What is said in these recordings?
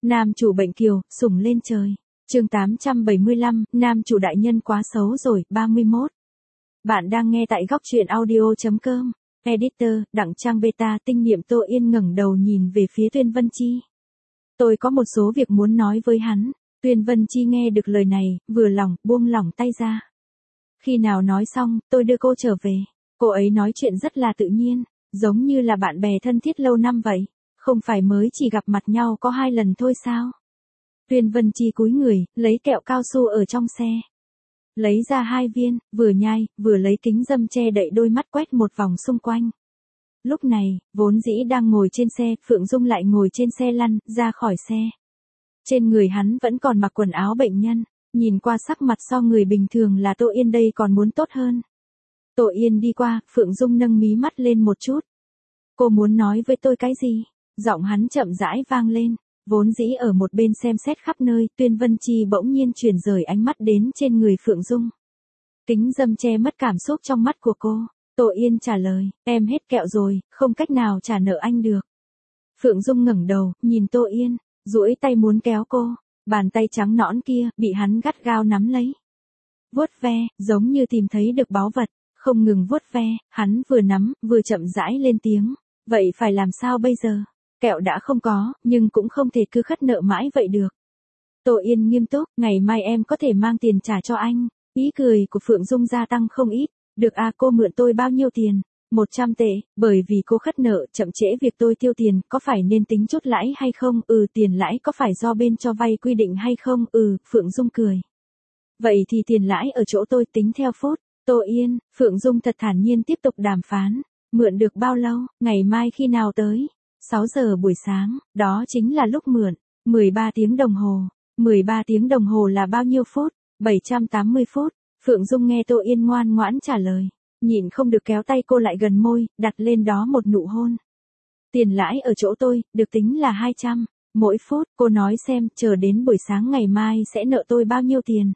Nam chủ bệnh kiều, sủng lên trời. Chương 875, nam chủ đại nhân quá xấu rồi, 31. Bạn đang nghe tại góc truyện audio.com. Editor, Đặng Trang Beta. Tinh niệm Tô Yên ngẩng đầu nhìn về phía Tuyên Vân Chi. Tôi có một số việc muốn nói với hắn. Tuyên Vân Chi nghe được lời này, vừa lòng, buông lỏng tay ra. Khi nào nói xong, tôi đưa cô trở về. Cô ấy nói chuyện rất là tự nhiên, giống như là bạn bè thân thiết lâu năm vậy. Không phải mới chỉ gặp mặt nhau có 2 lần thôi sao? Tuyên Vân Chi cúi người, lấy kẹo cao su ở trong xe. Lấy ra 2 viên, vừa nhai, vừa lấy kính râm che đậy đôi mắt quét một vòng xung quanh. Lúc này, vốn dĩ đang ngồi trên xe, Phượng Dung lại ngồi trên xe lăn, ra khỏi xe. Trên người hắn vẫn còn mặc quần áo bệnh nhân, nhìn qua sắc mặt so người bình thường là Tô Yên đây còn muốn tốt hơn. Tô Yên đi qua, Phượng Dung nâng mí mắt lên một chút. Cô muốn nói với tôi cái gì? Giọng hắn chậm rãi vang lên. Vốn dĩ ở một bên xem xét khắp nơi, Tuyên Vân Chi bỗng nhiên chuyển rời ánh mắt đến trên người Phượng Dung. Kính râm che mất cảm xúc trong mắt của cô. Tô Yên trả lời, em hết kẹo rồi, không cách nào trả nợ anh được. Phượng Dung ngẩng đầu, nhìn Tô Yên, duỗi tay muốn kéo cô. Bàn tay trắng nõn kia, bị hắn gắt gao nắm lấy. Vuốt ve, giống như tìm thấy được báu vật, không ngừng vuốt ve, hắn vừa nắm, vừa chậm rãi lên tiếng. Vậy phải làm sao bây giờ? Kẹo đã không có, nhưng cũng không thể cứ khất nợ mãi vậy được. Tô Yên nghiêm túc, ngày mai em có thể mang tiền trả cho anh. Ý cười của Phượng Dung gia tăng không ít. Được à, cô mượn tôi bao nhiêu tiền? 100 tệ, bởi vì cô khất nợ, chậm trễ việc tôi tiêu tiền, có phải nên tính chút lãi hay không? Tiền lãi có phải do bên cho vay quy định hay không? Phượng Dung cười. Vậy thì tiền lãi ở chỗ tôi tính theo phút. Tô Yên, Phượng Dung thật thản nhiên tiếp tục đàm phán. Mượn được bao lâu, ngày mai khi nào tới? 6 giờ buổi sáng, đó chính là lúc mượn. 13 tiếng đồng hồ. 13 tiếng đồng hồ là bao nhiêu phút? 780 phút. Phượng Dung nghe Tô Yên ngoan ngoãn trả lời. Nhịn không được kéo tay cô lại gần môi, đặt lên đó một nụ hôn. Tiền lãi ở chỗ tôi, được tính là 200. Mỗi phút, cô nói xem, chờ đến buổi sáng ngày mai sẽ nợ tôi bao nhiêu tiền?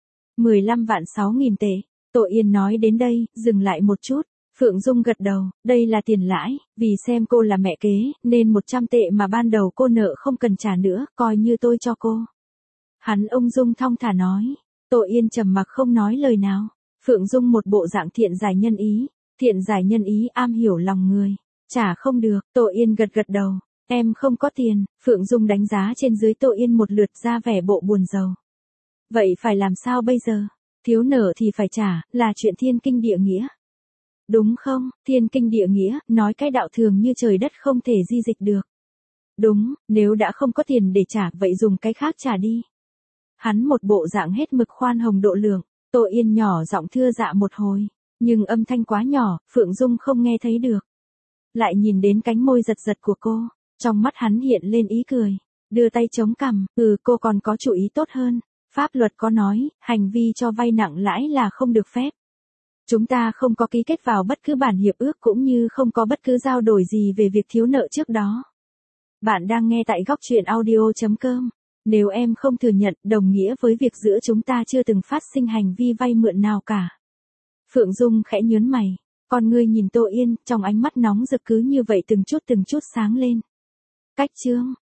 15 vạn 6.000 tệ. Tô Yên nói đến đây, dừng lại một chút. Phượng Dung gật đầu, đây là tiền lãi, vì xem cô là mẹ kế, nên 100 tệ mà ban đầu cô nợ không cần trả nữa, coi như tôi cho cô. Hắn ung dung thong thả nói. Tô Yên trầm mặc không nói lời nào. Phượng Dung một bộ dạng thiện giải nhân ý. Thiện giải nhân ý am hiểu lòng người. Trả không được, Tô Yên gật gật đầu. Em không có tiền. Phượng Dung đánh giá trên dưới Tô Yên một lượt ra vẻ bộ buồn rầu. Vậy phải làm sao bây giờ? Thiếu nợ thì phải trả, là chuyện thiên kinh địa nghĩa. Đúng không? Thiên kinh địa nghĩa, nói cái đạo thường như trời đất không thể di dịch được. Đúng, nếu đã không có tiền để trả, vậy dùng cái khác trả đi. Hắn một bộ dạng hết mực khoan hồng độ lượng. Tô Yên nhỏ giọng thưa dạ một hồi, nhưng âm thanh quá nhỏ, Phượng Dung không nghe thấy được. Lại nhìn đến cánh môi giật giật của cô, trong mắt hắn hiện lên ý cười, đưa tay chống cằm, cô còn có chủ ý tốt hơn. Pháp luật có nói, hành vi cho vay nặng lãi là không được phép. Chúng ta không có ký kết vào bất cứ bản hiệp ước cũng như không có bất cứ giao đổi gì về việc thiếu nợ trước đó. Bạn đang nghe tại góc truyện audio.com. Nếu em không thừa nhận, đồng nghĩa với việc giữa chúng ta chưa từng phát sinh hành vi vay mượn nào cả. Phượng Dung khẽ nhớn mày, con ngươi nhìn Tô Yên, trong ánh mắt nóng rực cứ như vậy từng chút sáng lên. Cách chương